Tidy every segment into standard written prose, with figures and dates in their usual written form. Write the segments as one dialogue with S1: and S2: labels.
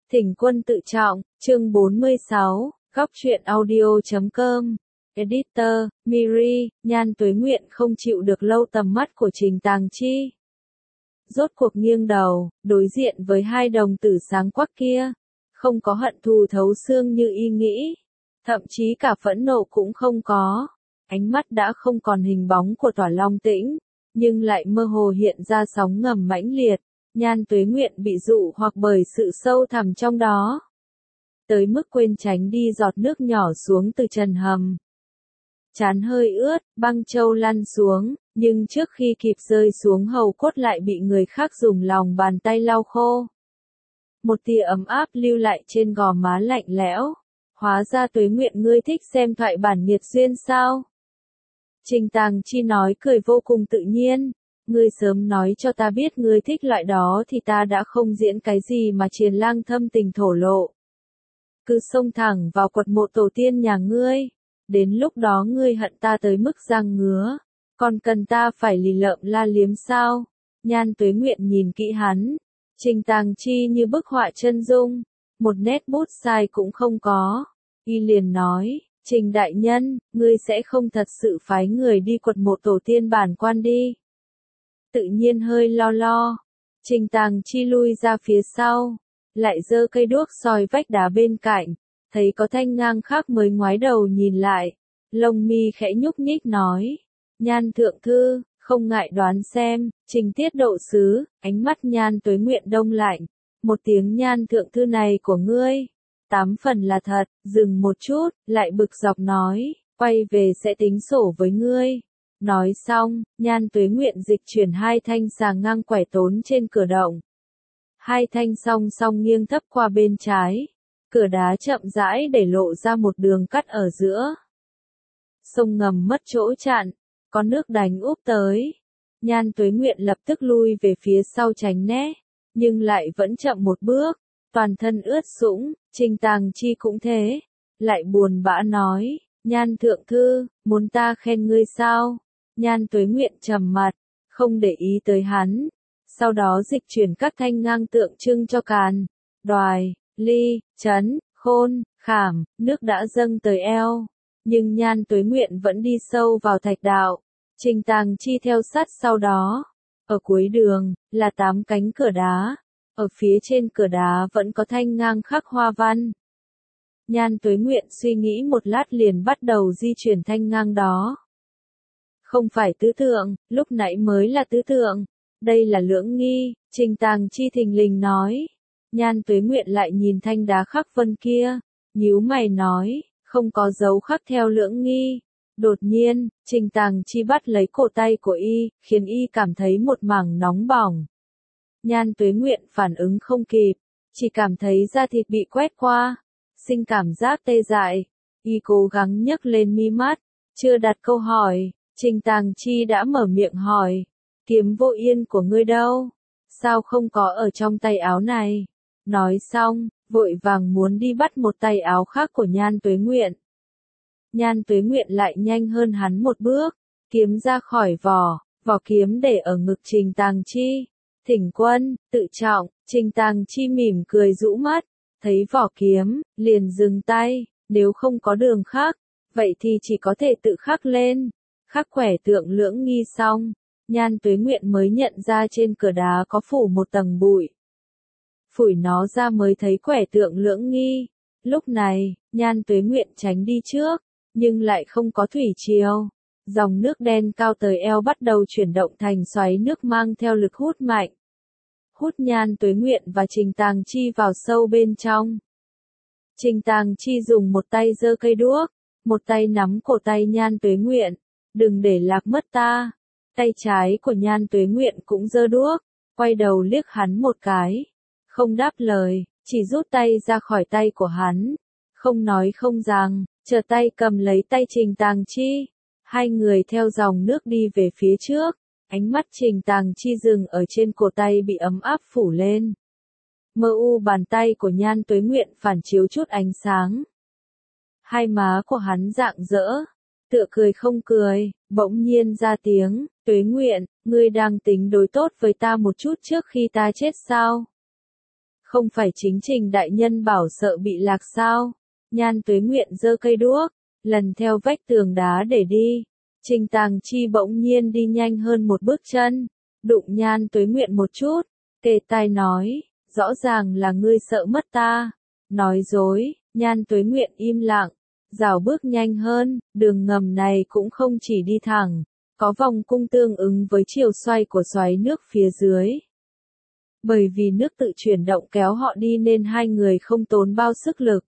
S1: Thỉnh quân tự trọng, chương 46, góc truyện audio.com. Editor, Miri, Nhan Tuế Nguyện không chịu được lâu tầm mắt của Trình Tàng Chi. Rốt cuộc nghiêng đầu, đối diện với hai đồng tử sáng quắc kia. Không có hận thù thấu xương như y nghĩ. Thậm chí cả phẫn nộ cũng không có. Ánh mắt đã không còn hình bóng của Tỏa Long Tĩnh, nhưng lại mơ hồ hiện ra sóng ngầm mãnh liệt. Nhan Tuế Nguyện bị dụ hoặc bởi sự sâu thẳm trong đó. Tới mức quên tránh đi giọt nước nhỏ xuống từ trần hầm. Trán hơi ướt, băng châu lăn xuống, nhưng trước khi kịp rơi xuống hầu cốt lại bị người khác dùng lòng bàn tay lau khô. Một tia ấm áp lưu lại trên gò má lạnh lẽo. Hóa ra Tuế Nguyện ngươi thích xem thoại bản nghiệt duyên sao? Trình Tàng Chi nói cười vô cùng tự nhiên. Ngươi sớm nói cho ta biết ngươi thích loại đó thì ta đã không diễn cái gì mà Triền Lang thâm tình thổ lộ. Cứ xông thẳng vào quật mộ tổ tiên nhà ngươi. Đến lúc đó ngươi hận ta tới mức răng ngứa. Còn cần ta phải lì lợm la liếm sao? Nhan Tuế Nguyện nhìn kỹ hắn. Trình Tàng Chi như bức họa chân dung. Một nét bút sai cũng không có. Y liền nói, Trình đại nhân, ngươi sẽ không thật sự phái người đi quật mộ tổ tiên bản quan đi. Tự nhiên hơi lo. Trình Tàng Chi lui ra phía sau. Lại giơ cây đuốc soi vách đá bên cạnh. Thấy có thanh ngang khác mới ngoái đầu nhìn lại. Lông mi khẽ nhúc nhích nói. Nhan thượng thư, không ngại đoán xem, trình tiết độ sứ, ánh mắt Nhan Tuế Nguyện đông lạnh. Một tiếng Nhan thượng thư này của ngươi. 8 phần là thật, dừng một chút, lại bực dọc nói, quay về sẽ tính sổ với ngươi. Nói xong, Nhan Tuế Nguyện dịch chuyển hai thanh xà ngang quẻ tốn trên cửa động. Hai thanh song song nghiêng thấp qua bên trái. Cửa đá chậm rãi để lộ ra một đường cắt ở giữa. Sông ngầm mất chỗ chặn, có nước đánh úp tới. Nhan Tuế Nguyện lập tức lui về phía sau tránh né, nhưng lại vẫn chậm một bước, toàn thân ướt sũng. Trình Tàng Chi cũng thế, lại buồn bã nói, Nhan thượng thư, muốn ta khen ngươi sao? Nhan Tuế Nguyện trầm mặt, không để ý tới hắn. Sau đó dịch chuyển các thanh ngang tượng trưng cho càn, đoài, ly, trấn, khôn, khảm, nước đã dâng tới eo. Nhưng Nhan Tuế Nguyện vẫn đi sâu vào thạch đạo. Trình Tàng Chi theo sát sau đó. Ở cuối đường, là 8 cánh cửa đá. Ở phía trên cửa đá vẫn có thanh ngang khắc hoa văn. Nhan Tuế Nguyện suy nghĩ một lát liền bắt đầu di chuyển thanh ngang đó. Không phải tứ tượng, lúc nãy mới là tứ tượng. Đây là lưỡng nghi, Trình Tàng Chi thình lình nói. Nhan Tuế Nguyện lại nhìn thanh đá khắc vân kia. Nhíu mày nói, không có dấu khắc theo lưỡng nghi. Đột nhiên, Trình Tàng Chi bắt lấy cổ tay của y, khiến y cảm thấy một mảng nóng bỏng. Nhan Tuế Nguyện phản ứng không kịp, chỉ cảm thấy da thịt bị quét qua, sinh cảm giác tê dại. Y cố gắng nhấc lên mi mắt, chưa đặt câu hỏi, Trình Tàng Chi đã mở miệng hỏi, kiếm vô yên của ngươi đâu? Sao không có ở trong tay áo này? Nói xong, vội vàng muốn đi bắt một tay áo khác của Nhan Tuế Nguyện. Nhan Tuế Nguyện lại nhanh hơn hắn một bước, kiếm ra khỏi vỏ kiếm để ở ngực Trình Tàng Chi. Thỉnh quân, tự trọng, Trình Tàng Chi mỉm cười rũ mắt, thấy vỏ kiếm, liền dừng tay, nếu không có đường khác, vậy thì chỉ có thể tự khắc lên. Khắc quẻ tượng lưỡng nghi xong, Nhan Tuế Nguyện mới nhận ra trên cửa đá có phủ một tầng bụi. Phủi nó ra mới thấy quẻ tượng lưỡng nghi. Lúc này, Nhan Tuế Nguyện tránh đi trước, nhưng lại không có thủy triều. Dòng nước đen cao tới eo bắt đầu chuyển động thành xoáy nước mang theo lực hút mạnh. Hút Nhan Tuế Nguyện và Trình Tàng Chi vào sâu bên trong. Trình Tàng Chi dùng một tay giơ cây đuốc, một tay nắm cổ tay Nhan Tuế Nguyện. Đừng để lạc mất ta. Tay trái của Nhan Tuế Nguyện cũng giơ đuốc, quay đầu liếc hắn một cái. Không đáp lời, chỉ rút tay ra khỏi tay của hắn. Không nói không rằng, trở tay cầm lấy tay Trình Tàng Chi. Hai người theo dòng nước đi về phía trước. Ánh mắt Trình Tàng Chi dừng ở trên cổ tay bị ấm áp phủ lên. Mơ u bàn tay của Nhan Tuế Nguyện phản chiếu chút ánh sáng. Hai má của hắn rạng rỡ, tựa cười không cười, bỗng nhiên ra tiếng, Tuế Nguyện, ngươi đang tính đối tốt với ta một chút trước khi ta chết sao? Không phải chính Trình đại nhân bảo sợ bị lạc sao? Nhan Tuế Nguyện giơ cây đuốc, lần theo vách tường đá để đi. Trình Tàng Chi bỗng nhiên đi nhanh hơn một bước chân, đụng Nhan Tuế Nguyện một chút, kề tai nói, rõ ràng là ngươi sợ mất ta. Nói dối, Nhan Tuế Nguyện im lặng, rảo bước nhanh hơn, đường ngầm này cũng không chỉ đi thẳng, có vòng cung tương ứng với chiều xoay của xoáy nước phía dưới. Bởi vì nước tự chuyển động kéo họ đi nên hai người không tốn bao sức lực.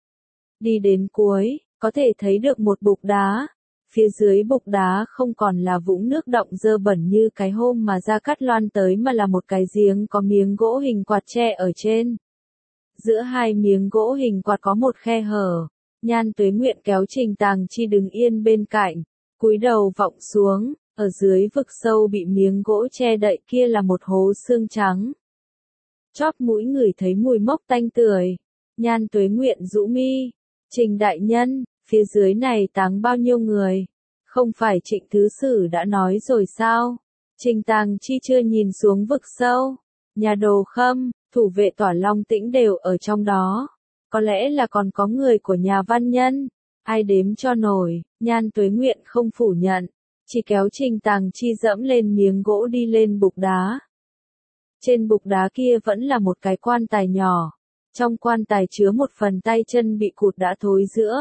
S1: Đi đến cuối, có thể thấy được một bục đá. Phía dưới bục đá không còn là vũng nước đọng dơ bẩn như cái hôm mà Gia Cát Loan tới mà là một cái giếng có miếng gỗ hình quạt tre ở trên. Giữa hai miếng gỗ hình quạt có một khe hở. Nhan Tuế Nguyện kéo Trình Tàng Chi đứng yên bên cạnh, cúi đầu vọng xuống, ở dưới vực sâu bị miếng gỗ che đậy kia là một hố xương trắng. Chóp mũi ngửi thấy mùi mốc tanh tưởi. Nhan Tuế Nguyện rũ mi, Trình đại nhân, phía dưới này táng bao nhiêu người? Không phải Trịnh Thứ Sử đã nói rồi sao? Trình Tàng Chi chưa nhìn xuống vực sâu. Nhà Đồ Khâm, thủ vệ Tỏa Long Tĩnh đều ở trong đó. Có lẽ là còn có người của nhà văn nhân. Ai đếm cho nổi, Nhan Tuế Nguyện không phủ nhận. Chỉ kéo Trình Tàng Chi dẫm lên miếng gỗ đi lên bục đá. Trên bục đá kia vẫn là một cái quan tài nhỏ. Trong quan tài chứa một phần tay chân bị cụt đã thối rữa.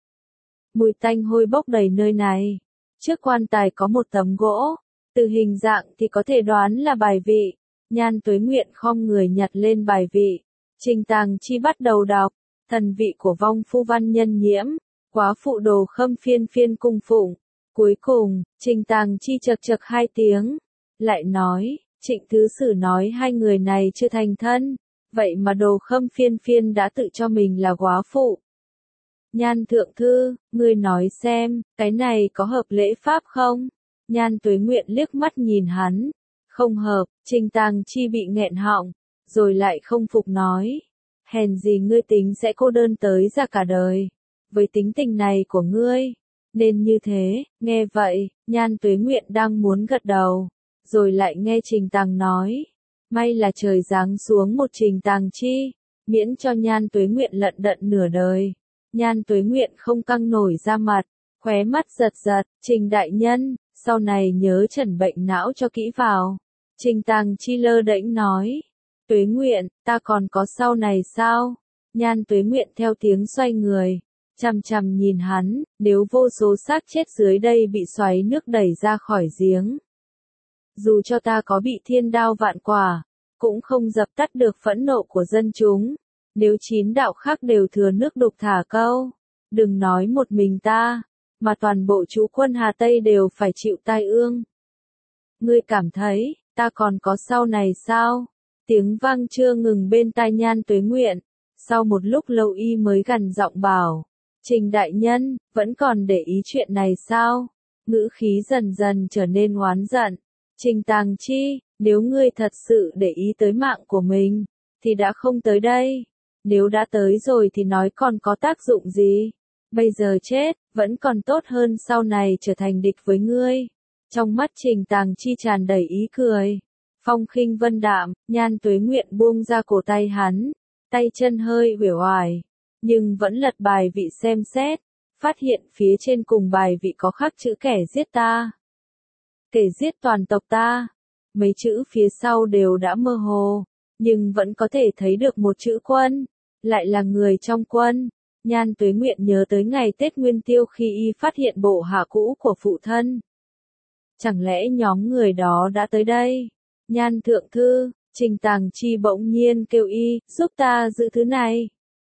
S1: Mùi tanh hôi bốc đầy nơi này. Trước quan tài có một tấm gỗ. Từ hình dạng thì có thể đoán là bài vị. Nhan Tuế Nguyện khom người nhặt lên bài vị. Trình Tàng Chi bắt đầu đọc. Thần vị của vong phu văn nhân nhiễm. Quá phụ Đồ Khâm phiên phiên cung phụng. Cuối cùng, Trình Tàng Chi chật chật hai tiếng. Lại nói, Trịnh Thứ Sử nói hai người này chưa thành thân. Vậy mà Đồ Khâm phiên phiên đã tự cho mình là góa phụ. Nhan thượng thư, ngươi nói xem, cái này có hợp lễ pháp không? Nhan Tuế Nguyện liếc mắt nhìn hắn. Không hợp, Trình Tàng Chi bị nghẹn họng, rồi lại không phục nói. Hèn gì ngươi tính sẽ cô đơn tới ra cả đời. Với tính tình này của ngươi, nên như thế. Nghe vậy, Nhan Tuế Nguyện đang muốn gật đầu, rồi lại nghe Trình Tàng nói. May là trời giáng xuống một Trình Tàng Chi, miễn cho Nhan Tuế Nguyện lận đận nửa đời. Nhan Tuế Nguyện không căng nổi ra mặt, khóe mắt giật giật, Trình đại nhân, sau này nhớ chẩn bệnh não cho kỹ vào. Trình Tàng Chi lơ đễnh nói, Tuế Nguyện, ta còn có sau này sao? Nhan Tuế Nguyện theo tiếng xoay người, chằm chằm nhìn hắn, nếu vô số xác chết dưới đây bị xoáy nước đẩy ra khỏi giếng. Dù cho ta có bị thiên đao vạn quả, cũng không dập tắt được phẫn nộ của dân chúng. Nếu 9 đạo khác đều thừa nước đục thả câu, đừng nói một mình ta, mà toàn bộ chú quân Hà Tây đều phải chịu tai ương. Ngươi cảm thấy, ta còn có sau này sao? Tiếng vang chưa ngừng bên tai Nhan Tuế Nguyện, sau một lúc lâu y mới gằn giọng bảo, Trình đại nhân, vẫn còn để ý chuyện này sao? Ngữ khí dần dần trở nên oán giận. Trình Tàng Chi, nếu ngươi thật sự để ý tới mạng của mình, thì đã không tới đây. Nếu đã tới rồi thì nói còn có tác dụng gì? Bây giờ chết, vẫn còn tốt hơn sau này trở thành địch với ngươi. Trong mắt Trình Tàng Chi tràn đầy ý cười. Phong khinh vân đạm, Nhan Tuế Nguyện buông ra cổ tay hắn. Tay chân hơi uể oải, nhưng vẫn lật bài vị xem xét. Phát hiện phía trên cùng bài vị có khắc chữ kẻ giết ta. Kẻ giết toàn tộc ta. Mấy chữ phía sau đều đã mơ hồ, nhưng vẫn có thể thấy được một chữ quân. Lại là người trong quân. Nhan Tuế Nguyện nhớ tới ngày Tết Nguyên Tiêu khi y phát hiện bộ hạ cũ của phụ thân. Chẳng lẽ nhóm người đó đã tới đây? Nhan thượng thư, Trình Tàng Chi bỗng nhiên kêu y, giúp ta giữ thứ này.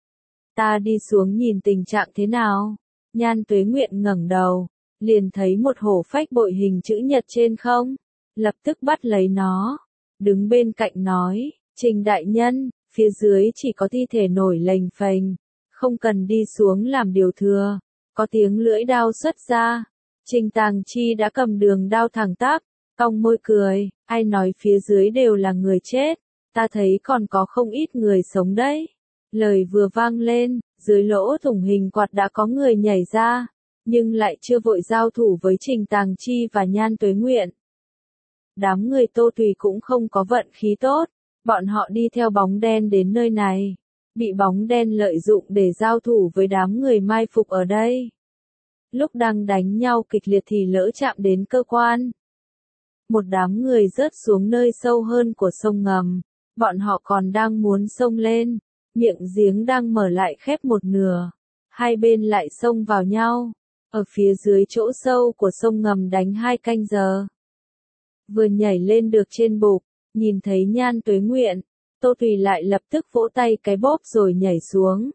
S1: Ta đi xuống nhìn tình trạng thế nào? Nhan Tuế Nguyện ngẩng đầu, liền thấy một hổ phách bội hình chữ nhật trên không, lập tức bắt lấy nó, đứng bên cạnh nói, Trình đại nhân, phía dưới chỉ có thi thể nổi lềnh phềnh, không cần đi xuống làm điều thừa. Có tiếng lưỡi đao xuất ra, Trình Tàng Chi đã cầm đường đao thẳng tắp, cong môi cười, ai nói phía dưới đều là người chết, ta thấy còn có không ít người sống đấy. Lời vừa vang lên, dưới lỗ thủng hình quạt đã có người nhảy ra, nhưng lại chưa vội giao thủ với Trình Tàng Chi và Nhan Tuế Nguyện. Đám người Tô Tùy cũng không có vận khí tốt, Bọn họ đi theo bóng đen đến nơi này, bị bóng đen lợi dụng để giao thủ với đám người mai phục ở đây. Lúc đang đánh nhau kịch liệt thì lỡ chạm đến cơ quan. Một đám người rớt xuống nơi sâu hơn của sông ngầm, bọn họ còn đang muốn xông lên, miệng giếng đang mở lại khép một nửa, hai bên lại xông vào nhau, ở phía dưới chỗ sâu của sông ngầm đánh 2 canh giờ. Vừa nhảy lên được trên bục, nhìn thấy Nhan Tuế Nguyện, Tô Tùy lại lập tức vỗ tay cái bóp rồi nhảy xuống.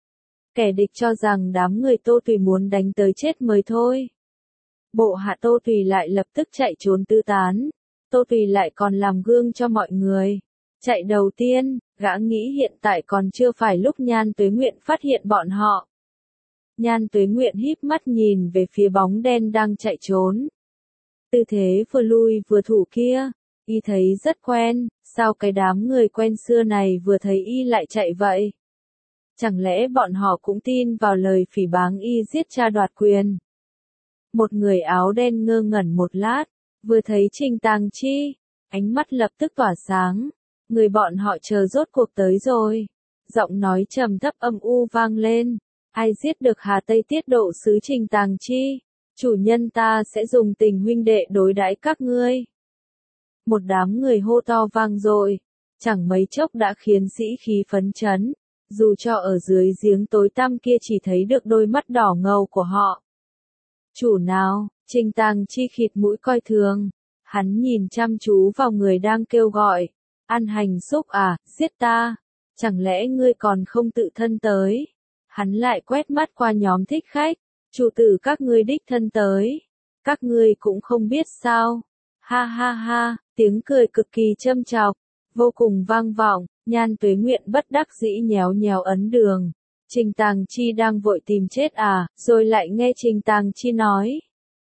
S1: Kẻ địch cho rằng đám người Tô Tùy muốn đánh tới chết mới thôi. Bộ hạ Tô Tùy lại lập tức chạy trốn tứ tán. Tô Tùy lại còn làm gương cho mọi người. Chạy đầu tiên, gã nghĩ hiện tại còn chưa phải lúc Nhan Tuế Nguyện phát hiện bọn họ. Nhan Tuế Nguyện híp mắt nhìn về phía bóng đen đang chạy trốn. Tư thế vừa lui vừa thủ kia, y thấy rất quen, sao cái đám người quen xưa này vừa thấy y lại chạy vậy? Chẳng lẽ bọn họ cũng tin vào lời phỉ báng y giết cha đoạt quyền? Một người áo đen ngơ ngẩn một lát, vừa thấy Trình Tàng Chi, ánh mắt lập tức tỏa sáng. Người bọn họ chờ rốt cuộc tới rồi. Giọng nói trầm thấp âm u vang lên. Ai giết được Hà Tây Tiết Độ sứ Trình Tàng Chi? Chủ nhân ta sẽ dùng tình huynh đệ đối đãi các ngươi. Một đám người hô to vang dội, chẳng mấy chốc đã khiến sĩ khí phấn chấn. Dù cho ở dưới giếng tối tăm kia chỉ thấy được đôi mắt đỏ ngầu của họ. Chủ nào? Trình Tàng Chi khịt mũi coi thường. Hắn nhìn chăm chú vào người đang kêu gọi. An Hành Xúc à, giết ta. Chẳng lẽ ngươi còn không tự thân tới? Hắn lại quét mắt qua nhóm thích khách. Chủ tử các ngươi đích thân tới. Các ngươi cũng không biết sao. Ha ha ha, tiếng cười cực kỳ châm chọc, vô cùng vang vọng. Nhan Tuế Nguyện bất đắc dĩ nhéo nhéo ấn đường. Trình Tàng Chi đang vội tìm chết à, rồi lại nghe Trình Tàng Chi nói.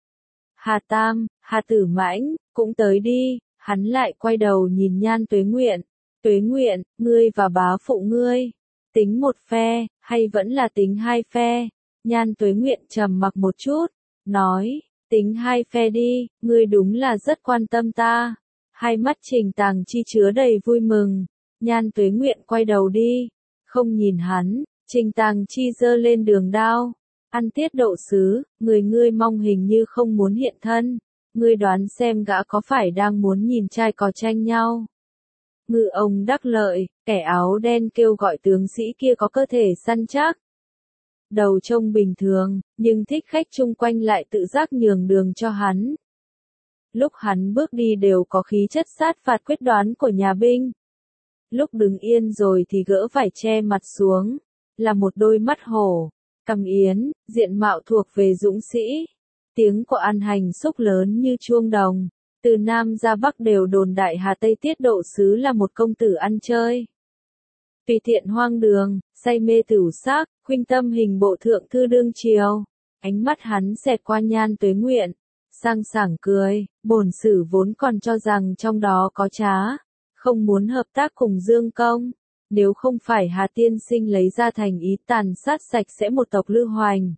S1: Hà Tam, Hà Tử Mãnh, cũng tới đi. Hắn lại quay đầu nhìn Nhan Tuế Nguyện. Tuế Nguyện, ngươi và bá phụ ngươi, tính một phe, hay vẫn là tính 2 phe? Nhan Tuế Nguyện trầm mặc một chút, nói, tính 2 phe đi, ngươi đúng là rất quan tâm ta. Hai mắt Trình Tàng Chi chứa đầy vui mừng. Nhan Tuế Nguyện quay đầu đi, không nhìn hắn. Trình Tàng Chi giơ lên đường đao. Ăn Tiết Độ sứ, ngươi mong hình như không muốn hiện thân. Ngươi đoán xem gã có phải đang muốn nhìn trai cò tranh nhau? Ngự ông Đắc Lợi, kẻ áo đen kêu gọi tướng sĩ kia có cơ thể săn chắc. Đầu trông bình thường, nhưng thích khách chung quanh lại tự giác nhường đường cho hắn. Lúc hắn bước đi đều có khí chất sát phạt quyết đoán của nhà binh. Lúc đứng yên rồi thì gỡ phải che mặt xuống, là một đôi mắt hổ, cằm yến, diện mạo thuộc về dũng sĩ. Tiếng của An Hành Xúc lớn như chuông đồng, từ Nam ra Bắc đều đồn đại Hà Tây Tiết Độ sứ là một công tử ăn chơi. Tùy tiện hoang đường, say mê tửu sắc, khuynh tâm hình bộ thượng thư đương triều. Ánh mắt hắn xẹt qua Nhan Tuế Nguyện, sang sảng cười, bổn sử vốn còn cho rằng trong đó có trá, không muốn hợp tác cùng Dương Công. Nếu không phải Hà Tiên Sinh lấy ra thành ý tàn sát sạch sẽ một tộc Lư Hoành,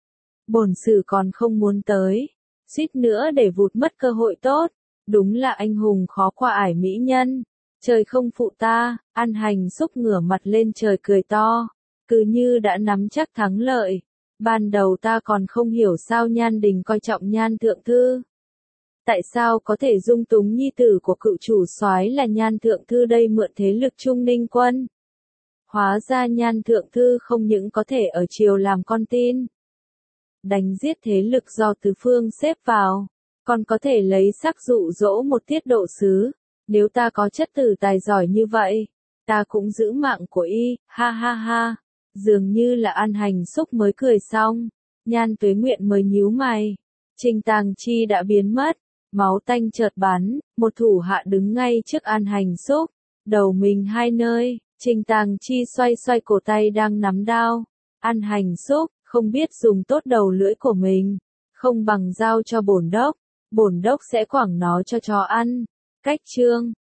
S1: bổn sử còn không muốn tới, suýt nữa để vụt mất cơ hội tốt. Đúng là anh hùng khó qua ải mỹ nhân. Trời không phụ ta. An Hành Xúc ngửa mặt lên trời cười to, cứ như đã nắm chắc thắng lợi. Ban đầu ta còn không hiểu sao Nhan Đình coi trọng Nhan Thượng Thư. Tại sao có thể dung túng nhi tử của cựu chủ soái là Nhan Thượng Thư đây mượn thế lực Trung Ninh quân. Hóa ra Nhan Thượng Thư không những có thể ở triều làm con tin, đánh giết thế lực do tứ phương xếp vào, còn có thể lấy sắc dụ dỗ một Tiết Độ sứ. Nếu ta có chất tử tài giỏi như vậy, ta cũng giữ mạng của y, ha ha ha. Dường như là An Hành Xúc mới cười xong, Nhan Tuế Nguyện mới nhíu mày. Trình Tàng Chi đã biến mất, máu tanh chợt bắn, một thủ hạ đứng ngay trước An Hành Xúc, đầu mình hai nơi. Trình Tàng Chi xoay xoay cổ tay đang nắm đao. An Hành Xúc, không biết dùng tốt đầu lưỡi của mình, không bằng giao cho bổn đốc sẽ quẳng nó cho chó ăn. Cách chương